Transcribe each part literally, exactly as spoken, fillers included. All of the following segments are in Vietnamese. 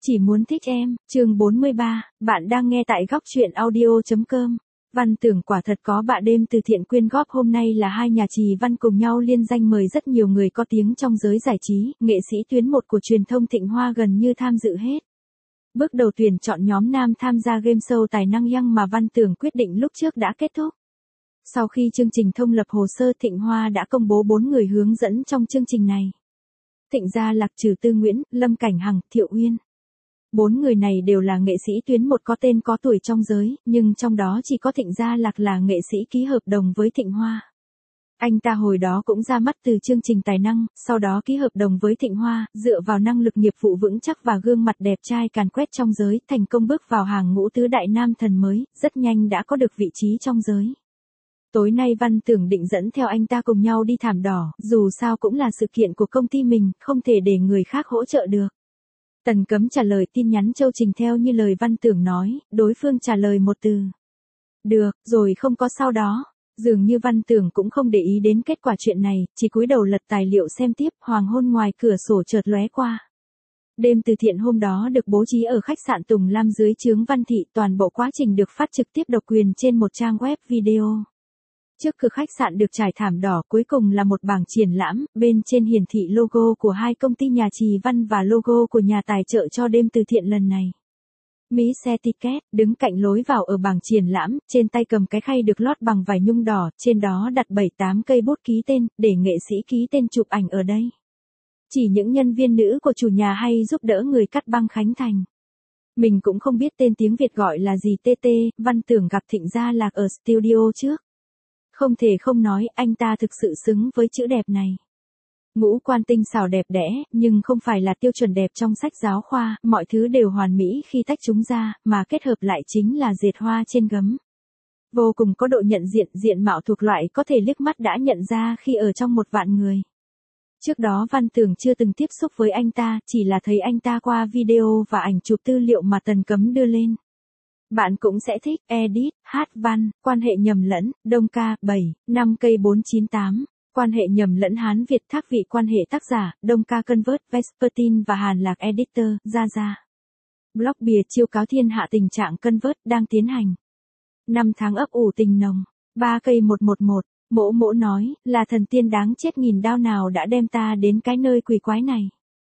Chỉ muốn thích em, chương bốn mươi ba, bạn đang nghe tại góc truyện audio.com. Văn Tưởng quả thật có bạ đêm từ thiện quyên góp hôm nay là hai nhà trì văn cùng nhau liên danh mời rất nhiều người có tiếng trong giới giải trí, nghệ sĩ tuyến một của truyền thông Thịnh Hoa gần như tham dự hết. Bước đầu tuyển chọn nhóm nam tham gia game show tài năng Young mà Văn Tưởng quyết định lúc trước đã kết thúc. Sau khi chương trình thông lập hồ sơ, Thịnh Hoa đã công bố bốn người hướng dẫn trong chương trình này. Thịnh Gia Lạc trừ Tư Nguyễn, Lâm Cảnh Hằng, Thiệu Uyên. Bốn người này đều là nghệ sĩ tuyến một có tên có tuổi trong giới, nhưng trong đó chỉ có Thịnh Gia Lạc là nghệ sĩ ký hợp đồng với Thịnh Hoa. Anh ta hồi đó cũng ra mắt từ chương trình tài năng, sau đó ký hợp đồng với Thịnh Hoa, dựa vào năng lực nghiệp vụ vững chắc và gương mặt đẹp trai càn quét trong giới, thành công bước vào hàng ngũ tứ đại nam thần mới, rất nhanh đã có được vị trí trong giới. Tối nay Văn Tưởng định dẫn theo anh ta cùng nhau đi thảm đỏ, dù sao cũng là sự kiện của công ty mình, không thể để người khác hỗ trợ được. Tần Cấm trả lời tin nhắn Châu Trình theo như lời Văn Tưởng nói, đối phương trả lời một từ. Được, rồi không có sau đó. Dường như Văn Tưởng cũng không để ý đến kết quả chuyện này, chỉ cúi đầu lật tài liệu xem tiếp, hoàng hôn ngoài cửa sổ chợt lóe qua. Đêm từ thiện hôm đó được bố trí ở khách sạn Tùng Lam dưới trướng Văn Thị, toàn bộ quá trình được phát trực tiếp độc quyền trên một trang web video. Trước cửa khách sạn được trải thảm đỏ, cuối cùng là một bảng triển lãm, bên trên hiển thị logo của hai công ty nhà trì văn và logo của nhà tài trợ cho đêm từ thiện lần này. Mỹ xe ticket, đứng cạnh lối vào ở bảng triển lãm, trên tay cầm cái khay được lót bằng vải nhung đỏ, trên đó đặt bảy tám cây bút ký tên, để nghệ sĩ ký tên chụp ảnh ở đây. Chỉ những nhân viên nữ của chủ nhà hay giúp đỡ người cắt băng khánh thành. Mình cũng không biết tên tiếng Việt gọi là gì. tê tê, Văn Tưởng gặp Thịnh Gia Lạc ở studio trước. Không thể không nói, anh ta thực sự xứng với chữ đẹp này. Ngũ quan tinh xảo đẹp đẽ, nhưng không phải là tiêu chuẩn đẹp trong sách giáo khoa, mọi thứ đều hoàn mỹ khi tách chúng ra, mà kết hợp lại chính là dệt hoa trên gấm. Vô cùng có độ nhận diện, diện mạo thuộc loại có thể liếc mắt đã nhận ra khi ở trong một vạn người. Trước đó Văn Tưởng chưa từng tiếp xúc với anh ta, chỉ là thấy anh ta qua video và ảnh chụp tư liệu mà Tần Cấm đưa lên. Bạn cũng sẽ thích, edit, hát văn, quan hệ nhầm lẫn, Đông Ca, bảy, năm cây bốn chín tám, quan hệ nhầm lẫn Hán Việt thác vị quan hệ tác giả, Đông Ca Convert, Vespertine và Hàn Lạc Editor, Gia Gia. Blog bìa chiêu cáo thiên hạ tình trạng Convert đang tiến hành. Năm tháng ấp ủ tình nồng, ba cây một một một, mỗ mỗ nói, là thần tiên đáng chết nghìn đao nào đã đem ta đến cái nơi quỷ quái này.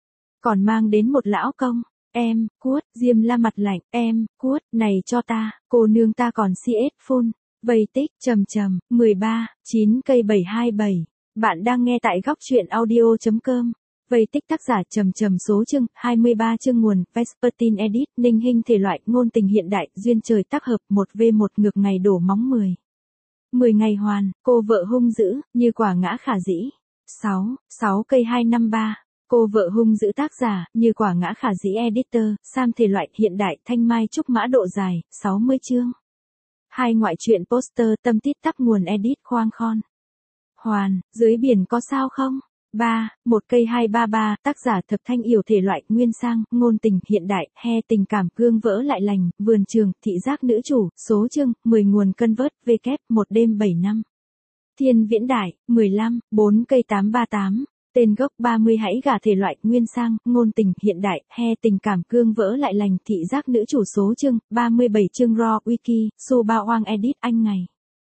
Còn mang đến một lão công. Em, cuốt, Diêm La mặt lạnh, em, cuốt, này cho ta, cô nương ta còn xê ét full, vây tích, trầm trầm, mười ba, chín cây bảy hai bảy, bạn đang nghe tại góc truyện audio.com, vây tích tác giả trầm trầm số chương, hai mươi ba chương nguồn, Vespertine Edit, ninh hình thể loại, ngôn tình hiện đại, duyên trời tác hợp, một v một ngược ngày đổ móng mười. mười ngày hoàn, cô vợ hung dữ, như quả ngã khả dĩ. sáu, sáu cây hai năm ba. Cô vợ hung dữ tác giả, như quả ngã khả dĩ editor, Sam thể loại hiện đại thanh mai trúc mã độ dài, sáu mươi chương. Hai ngoại truyện poster tâm tít tắp nguồn edit khoang khon. Hoàn, dưới biển có sao không? ba, một cây hai ba ba, tác giả Thập Thanh Yểu thể loại nguyên sang, ngôn tình hiện đại, he tình cảm gương vỡ lại lành, vườn trường, thị giác nữ chủ, số chương, mười nguồn Convert, v kép, một đêm bảy năm. Thiên Viễn Đại, mười lăm, bốn cây tám ba tám. Tên gốc ba mươi hãy gả thể loại nguyên sang, ngôn tình hiện đại, he tình cảm cương vỡ lại lành, thị giác nữ chủ số chương, ba mươi bảy chương raw wiki, su ba oang edit anh ngày.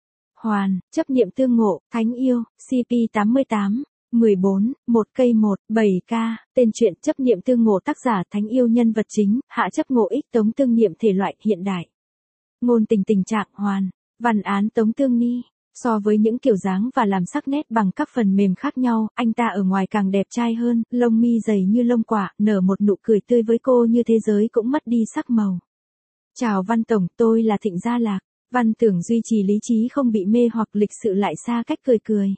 Hoàn, chấp niệm tương ngộ, thánh yêu, xê pê tám mươi tám, mười bốn, một cây một, bảy k, tên truyện chấp niệm tương ngộ tác giả thánh yêu nhân vật chính, hạ chấp ngộ ích tống tương niệm thể loại hiện đại. Ngôn tình tình trạng hoàn, văn án tống tương ni. So với những kiểu dáng và làm sắc nét bằng các phần mềm khác nhau, anh ta ở ngoài càng đẹp trai hơn, lông mi dày như lông quả, nở một nụ cười tươi với cô như thế giới cũng mất đi sắc màu. Chào Văn Tổng, tôi là Thịnh Gia Lạc. Văn Tưởng duy trì lý trí không bị mê hoặc lịch sự lại xa cách cười cười.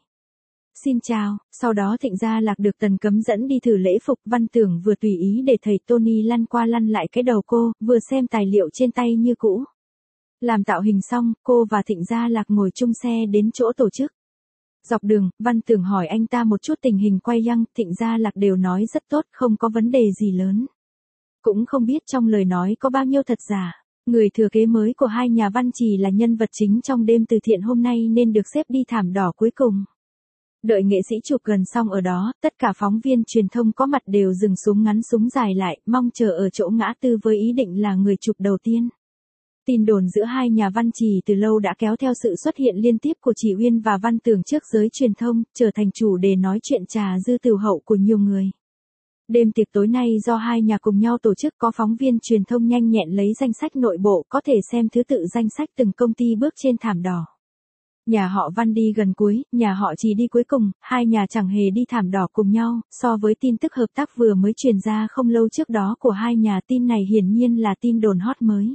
Xin chào, sau đó Thịnh Gia Lạc được Tần Cấm dẫn đi thử lễ phục, Văn Tưởng vừa tùy ý để thầy Tony lăn qua lăn lại cái đầu cô, vừa xem tài liệu trên tay như cũ. Làm tạo hình xong, cô và Thịnh Gia Lạc ngồi chung xe đến chỗ tổ chức. Dọc đường, Văn Tưởng hỏi anh ta một chút tình hình quay Young, Thịnh Gia Lạc đều nói rất tốt, không có vấn đề gì lớn. Cũng không biết trong lời nói có bao nhiêu thật giả. Người thừa kế mới của hai nhà văn chỉ là nhân vật chính trong đêm từ thiện hôm nay nên được xếp đi thảm đỏ cuối cùng. Đợi nghệ sĩ chụp gần xong ở đó, tất cả phóng viên truyền thông có mặt đều dừng súng ngắn súng dài lại, mong chờ ở chỗ ngã tư với ý định là người chụp đầu tiên. Tin đồn giữa hai nhà Văn Trì từ lâu đã kéo theo sự xuất hiện liên tiếp của Chỉ Uyên và Văn Tường trước giới truyền thông, trở thành chủ đề nói chuyện trà dư tửu hậu của nhiều người. Đêm tiệc tối nay do hai nhà cùng nhau tổ chức, có phóng viên truyền thông nhanh nhẹn lấy danh sách nội bộ, có thể xem thứ tự danh sách từng công ty bước trên thảm đỏ. Nhà họ Văn đi gần cuối, nhà họ Trì đi cuối cùng, hai nhà chẳng hề đi thảm đỏ cùng nhau. So với tin tức hợp tác vừa mới truyền ra không lâu trước đó của hai nhà, tin này hiển nhiên là tin đồn hot mới.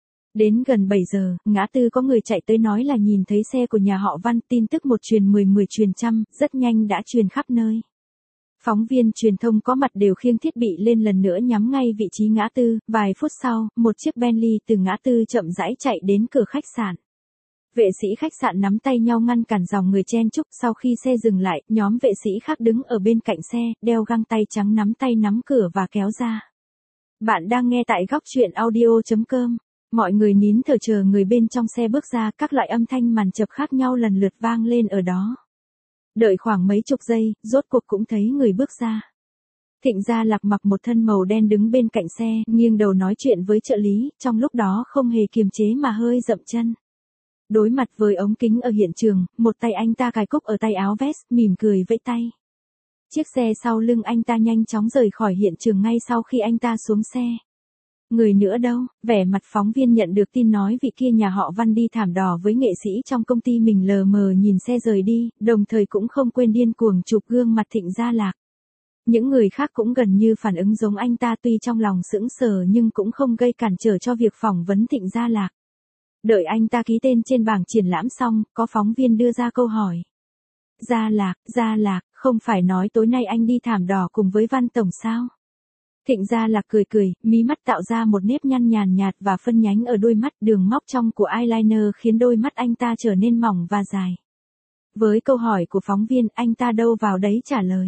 Đến gần bảy giờ, ngã tư có người chạy tới nói là nhìn thấy xe của nhà họ Văn, tin tức một truyền mười mười truyền trăm, rất nhanh đã truyền khắp nơi. Phóng viên truyền thông có mặt đều khiêng thiết bị lên lần nữa nhắm ngay vị trí ngã tư, vài phút sau, một chiếc Bentley từ ngã tư chậm rãi chạy đến cửa khách sạn. Vệ sĩ khách sạn nắm tay nhau ngăn cản dòng người chen chúc, sau khi xe dừng lại, nhóm vệ sĩ khác đứng ở bên cạnh xe, đeo găng tay trắng nắm tay nắm cửa và kéo ra. Bạn đang nghe tại góc truyện audio chấm com. Mọi người nín thở chờ người bên trong xe bước ra, các loại âm thanh màn chập khác nhau lần lượt vang lên ở đó. Đợi khoảng mấy chục giây, rốt cuộc cũng thấy người bước ra. Thịnh Gia Lạc mặc một thân màu đen đứng bên cạnh xe, nghiêng đầu nói chuyện với trợ lý, trong lúc đó không hề kiềm chế mà hơi dậm chân. Đối mặt với ống kính ở hiện trường, một tay anh ta cài cúc ở tay áo vest, mỉm cười vẫy tay. Chiếc xe sau lưng anh ta nhanh chóng rời khỏi hiện trường ngay sau khi anh ta xuống xe. Người nữa đâu? Vẻ mặt phóng viên nhận được tin nói vị kia nhà họ Văn đi thảm đỏ với nghệ sĩ trong công ty mình lờ mờ nhìn xe rời đi, đồng thời cũng không quên điên cuồng chụp gương mặt Thịnh Gia Lạc. Những người khác cũng gần như phản ứng giống anh ta, tuy trong lòng sững sờ nhưng cũng không gây cản trở cho việc phỏng vấn Thịnh Gia Lạc. Đợi anh ta ký tên trên bảng triển lãm xong, có phóng viên đưa ra câu hỏi. Gia Lạc, Gia Lạc, không phải nói tối nay anh đi thảm đỏ cùng với Văn Tổng sao? Thịnh Gia Lạc cười cười, mí mắt tạo ra một nếp nhăn nhàn nhạt và phân nhánh ở đôi mắt, đường móc trong của eyeliner khiến đôi mắt anh ta trở nên mỏng và dài. Với câu hỏi của phóng viên, anh ta đâu vào đấy trả lời.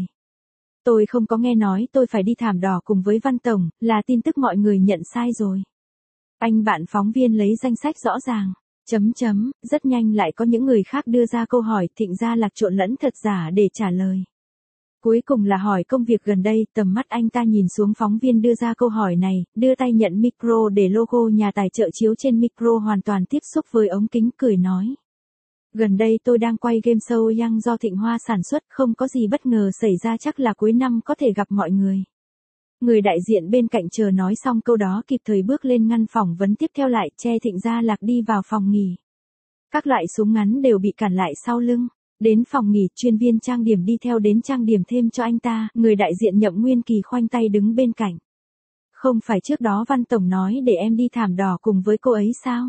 Tôi không có nghe nói tôi phải đi thảm đỏ cùng với Văn Tổng, là tin tức mọi người nhận sai rồi. Anh bạn phóng viên lấy danh sách rõ ràng. Chấm chấm, rất nhanh lại có những người khác đưa ra câu hỏi, Thịnh Gia Lạc trộn lẫn thật giả để trả lời. Cuối cùng là hỏi công việc gần đây, tầm mắt anh ta nhìn xuống phóng viên đưa ra câu hỏi này, đưa tay nhận micro để logo nhà tài trợ chiếu trên micro hoàn toàn tiếp xúc với ống kính, cười nói. Gần đây tôi đang quay game show Young do Thịnh Hoa sản xuất, không có gì bất ngờ xảy ra, chắc là cuối năm có thể gặp mọi người. Người đại diện bên cạnh chờ nói xong câu đó kịp thời bước lên ngăn phỏng vấn tiếp theo lại, che Thịnh Gia Lạc đi vào phòng nghỉ. Các loại súng ngắn đều bị cản lại sau lưng. Đến phòng nghỉ, chuyên viên trang điểm đi theo đến trang điểm thêm cho anh ta, người đại diện Nhậm Nguyên Kỳ khoanh tay đứng bên cạnh. Không phải trước đó Văn Tổng nói để em đi thảm đỏ cùng với cô ấy sao?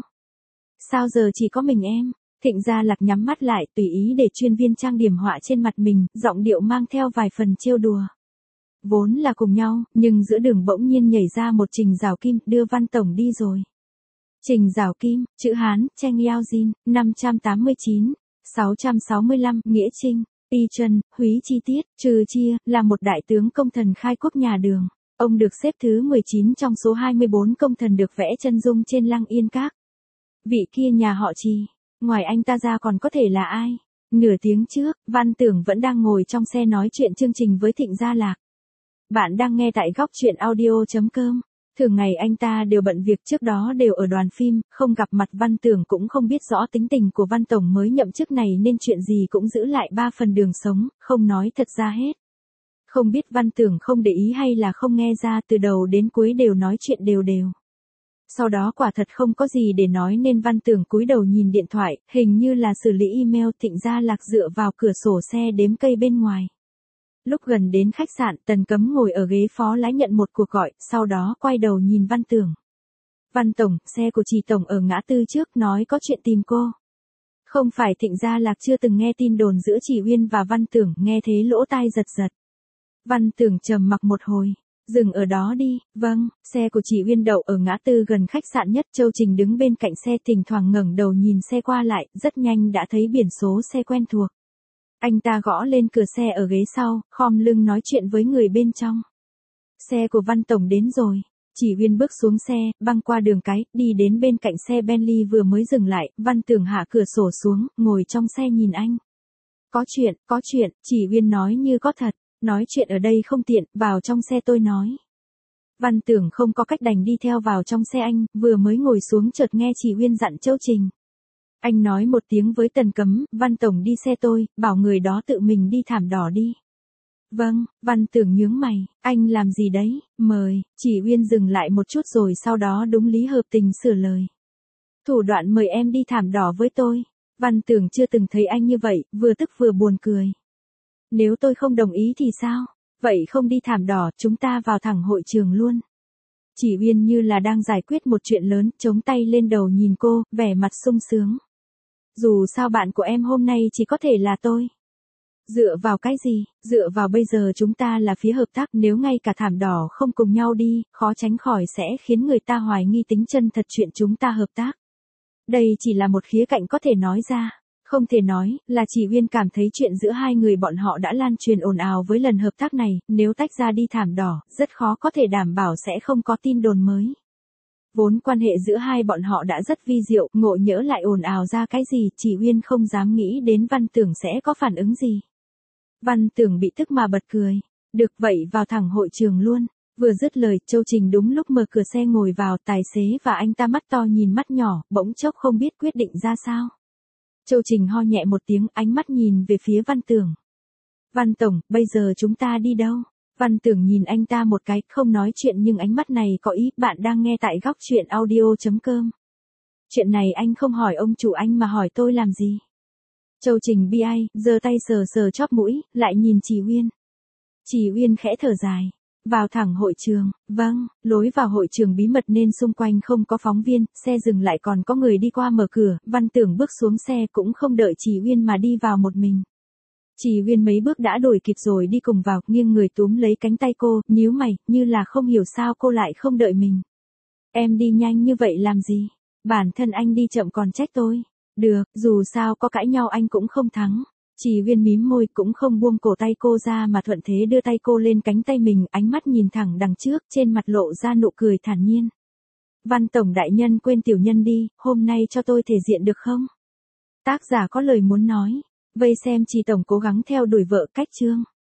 Sao giờ chỉ có mình em? Thịnh Gia Lạc nhắm mắt lại, tùy ý để chuyên viên trang điểm họa trên mặt mình, giọng điệu mang theo vài phần trêu đùa. Vốn là cùng nhau, nhưng giữa đường bỗng nhiên nhảy ra một Trình Giảo Kim, đưa Văn Tổng đi rồi. Trình Giảo Kim, chữ Hán, Cheng Yao Jin, năm trăm tám mươi chín. sáu trăm sáu mươi lăm, Nghĩa Trinh, Y Trân, Húy Chi Tiết, Trừ Chia, là một đại tướng công thần khai quốc nhà Đường. Ông được xếp thứ mười chín trong số hai mươi bốn công thần được vẽ chân dung trên Lăng Yên Các. Vị kia nhà họ Trì, ngoài anh ta ra còn có thể là ai? Nửa tiếng trước, Văn Tưởng vẫn đang ngồi trong xe nói chuyện chương trình với Thịnh Gia Lạc. Bạn đang nghe tại góc truyện audio chấm com. Thường ngày anh ta đều bận việc, trước đó đều ở đoàn phim, không gặp mặt. Văn Tưởng cũng không biết rõ tính tình của Văn Tổng mới nhậm chức này nên chuyện gì cũng giữ lại ba phần đường sống, không nói thật ra hết. Không biết Văn Tưởng không để ý hay là không nghe ra, từ đầu đến cuối đều nói chuyện đều đều. Sau đó quả thật không có gì để nói nên Văn Tưởng cúi đầu nhìn điện thoại, hình như là xử lý email. Thịnh Gia Lạc dựa vào cửa sổ xe đếm cây bên ngoài. Lúc gần đến khách sạn, Tần Cấm ngồi ở ghế phó lái nhận một cuộc gọi, sau đó quay đầu nhìn Văn Tưởng. Văn Tổng, xe của Trì Tổng ở ngã tư trước, nói có chuyện tìm cô. Không phải. Thịnh Gia Lạc chưa từng nghe tin đồn giữa Chỉ Uyên và Văn Tưởng, nghe thế lỗ tai giật giật. Văn Tưởng trầm mặc một hồi. Dừng ở đó đi. Vâng. Xe của Chỉ Uyên đậu ở ngã tư gần khách sạn nhất. Châu Trình đứng bên cạnh xe, thỉnh thoảng ngẩng đầu nhìn xe qua lại, rất nhanh đã thấy biển số xe quen thuộc. Anh ta gõ lên cửa xe ở ghế sau, khom lưng nói chuyện với người bên trong. Xe của Văn Tổng đến rồi. Chỉ Uyên bước xuống xe, băng qua đường cái, đi đến bên cạnh xe Bentley vừa mới dừng lại. Văn Tưởng hạ cửa sổ xuống, ngồi trong xe nhìn anh. Có chuyện, có chuyện, chỉ Uyên nói như có thật, nói chuyện ở đây không tiện, vào trong xe tôi nói. Văn Tưởng không có cách đành đi theo vào trong xe anh, vừa mới ngồi xuống chợt nghe chị Uyên dặn Châu Trình. Anh nói một tiếng với Tần Cấm, Văn Tổng đi xe tôi, bảo người đó tự mình đi thảm đỏ đi. Vâng, Văn Tưởng nhướng mày, anh làm gì đấy, mời, chỉ Uyên dừng lại một chút rồi sau đó đúng lý hợp tình sửa lời. Thủ đoạn mời em đi thảm đỏ với tôi. Văn Tưởng chưa từng thấy anh như vậy, vừa tức vừa buồn cười. Nếu tôi không đồng ý thì sao? Vậy không đi thảm đỏ, chúng ta vào thẳng hội trường luôn. Chỉ Uyên như là đang giải quyết một chuyện lớn, chống tay lên đầu nhìn cô, vẻ mặt sung sướng. Dù sao bạn của em hôm nay chỉ có thể là tôi. Dựa vào cái gì? Dựa vào bây giờ chúng ta là phía hợp tác, nếu ngay cả thảm đỏ không cùng nhau đi, khó tránh khỏi sẽ khiến người ta hoài nghi tính chân thật chuyện chúng ta hợp tác. Đây chỉ là một khía cạnh có thể nói ra. Không thể nói, là chỉ Uyên cảm thấy chuyện giữa hai người bọn họ đã lan truyền ồn ào với lần hợp tác này, nếu tách ra đi thảm đỏ, rất khó có thể đảm bảo sẽ không có tin đồn mới. Vốn quan hệ giữa hai bọn họ đã rất vi diệu, ngộ nhỡ lại ồn ào ra cái gì, chỉ Uyên không dám nghĩ đến Văn Tưởng sẽ có phản ứng gì. Văn Tưởng bị tức mà bật cười. Được vậy vào thẳng hội trường luôn. Vừa dứt lời, Châu Trình đúng lúc mở cửa xe ngồi vào, tài xế và anh ta mắt to nhìn mắt nhỏ, bỗng chốc không biết quyết định ra sao. Châu Trình ho nhẹ một tiếng, ánh mắt nhìn về phía Văn Tưởng. Văn Tổng, bây giờ chúng ta đi đâu? Văn Tưởng nhìn anh ta một cái, không nói chuyện nhưng ánh mắt này có ý, bạn đang nghe tại góc truyện audio.com. Chuyện này anh không hỏi ông chủ anh mà hỏi tôi làm gì? Châu Trình bi ai, giơ tay sờ sờ chóp mũi, lại nhìn Chỉ Uyên. Chỉ Uyên khẽ thở dài. Vào thẳng hội trường, vâng, lối vào hội trường bí mật nên xung quanh không có phóng viên, xe dừng lại còn có người đi qua mở cửa, Văn Tưởng bước xuống xe cũng không đợi Chỉ Uyên mà đi vào một mình. Chỉ Uyên mấy bước đã đuổi kịp rồi đi cùng vào, nghiêng người túm lấy cánh tay cô, nhíu mày, như là không hiểu sao cô lại không đợi mình. Em đi nhanh như vậy làm gì? Bản thân anh đi chậm còn trách tôi. Được, dù sao có cãi nhau anh cũng không thắng. Chỉ Uyên mím môi cũng không buông cổ tay cô ra mà thuận thế đưa tay cô lên cánh tay mình, ánh mắt nhìn thẳng đằng trước, trên mặt lộ ra nụ cười thản nhiên. Văn Tổng đại nhân quên tiểu nhân đi, hôm nay cho tôi thể diện được không? Tác giả có lời muốn nói. Vây xem Chỉ Tổng cố gắng theo đuổi vợ cách chương.